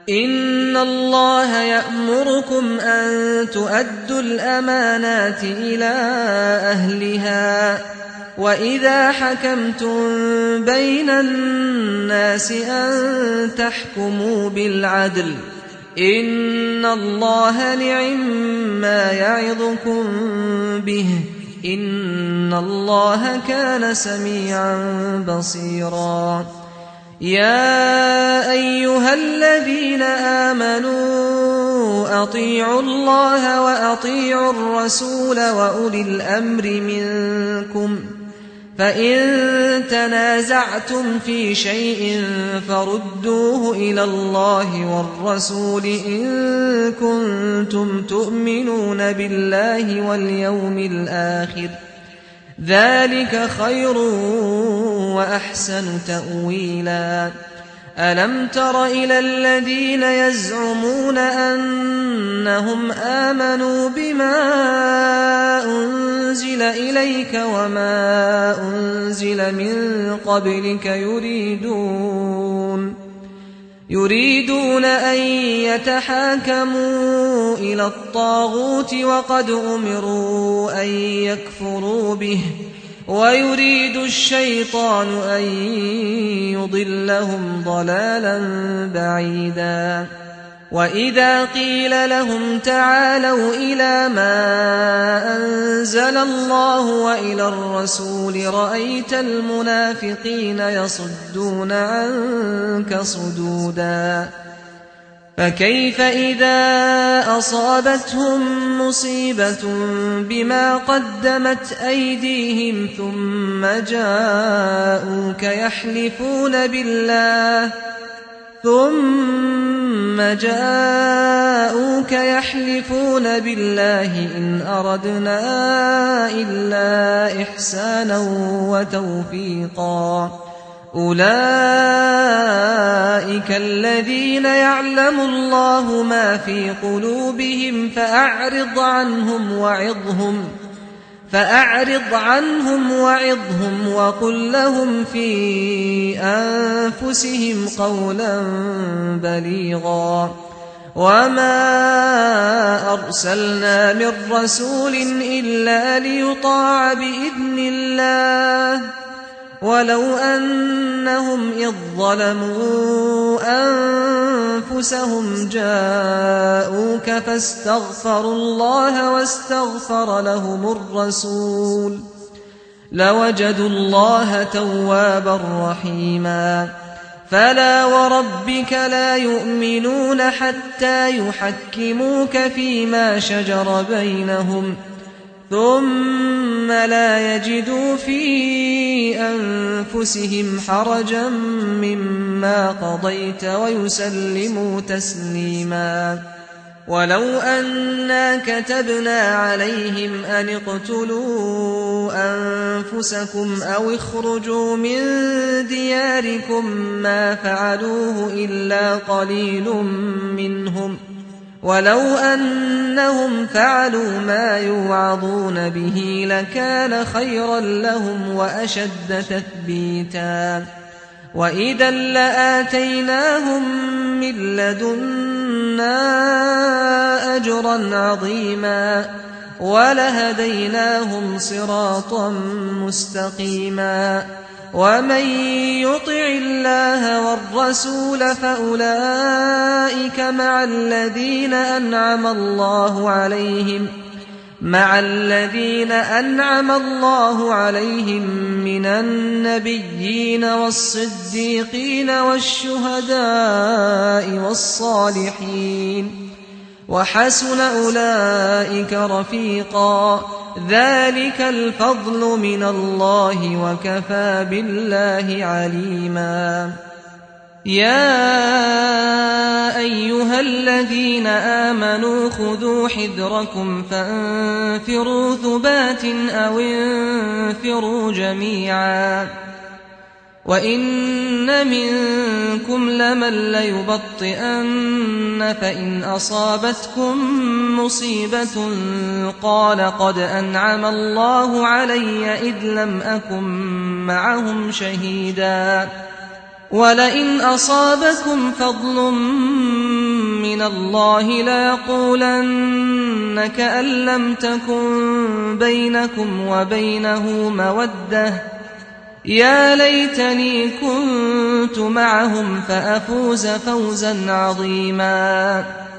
إن الله يأمركم أن تؤدوا الأمانات إلى أهلها وإذا حكمتم بين الناس أن تحكموا بالعدل إن الله نعما يعظكم به إن الله كان سميعا بصيرا يا أيها الذين آمنوا أطيعوا الله وأطيعوا الرسول وأولي الأمر منكم فإن تنازعتم في شيء فردوه إلى الله والرسول إن كنتم تؤمنون بالله واليوم الآخر ذلك خير وأحسن تأويلا ألم تر إلى الذين يزعمون أنهم آمنوا بما أنزل إليك وما أنزل من قبلك يريدون أن يتحاكموا إلى الطاغوت وقد أمروا أن يكفروا به ويريد الشيطان أن يضلهم ضلالا بعيدا وإذا قيل لهم تعالوا إلى ما أنزل الله وإلى الرسول رأيت المنافقين يصدون عنك صدودا فكيف إذا أصابتهم مصيبة بما قدمت أيديهم ثم جاءوك يحلفون بالله إن أردنا إلا إحسانا وتوفيقا أولئك الذين يعلم الله ما في قلوبهم فأعرض عنهم وعظهم وقل لهم في أنفسهم قولا بليغا وما أرسلنا من رسول إلا ليطاع بإذن الله ولو أنهم إذ ظلموا أنفسهم جاءوك فاستغفروا الله واستغفر لهم الرسول لوجدوا الله توابا رحيما فلا وربك لا يؤمنون حتى يحكموك فيما شجر بينهم ثم لا يجدوا في أنفسهم حرجا مما قضيت ويسلموا تسليما ولو أنا كتبنا عليهم أن اقتلوا أنفسكم أو اخرجوا من دياركم ما فعلوه إلا قليل منهم ولو أنهم فعلوا ما يوعظون به لكان خيرا لهم وأشد تثبيتا وإذا لآتيناهم من لدنا أجرا عظيما ولهديناهم صراطا مستقيما ومن يطع الله والرسول فأولئك مع الذين أنعم الله عليهم من النبيين والصديقين والشهداء والصالحين وحسن أولئك رفيقا ذلك الفضل من الله وكفى بالله عليما يا أيها الذين آمنوا خذوا حذركم فانفروا ثبات أو انفروا جميعا وإن منكم لمن ليبطئن فإن أصابتكم مصيبة قال قد أنعم الله علي إذ لم أكن معهم شهيدا ولئن أصابكم فضل الله ليقولن كأن لم تكن بينكم وبينه مودة يا ليتني كنت معهم فأفوز فوزا عظيما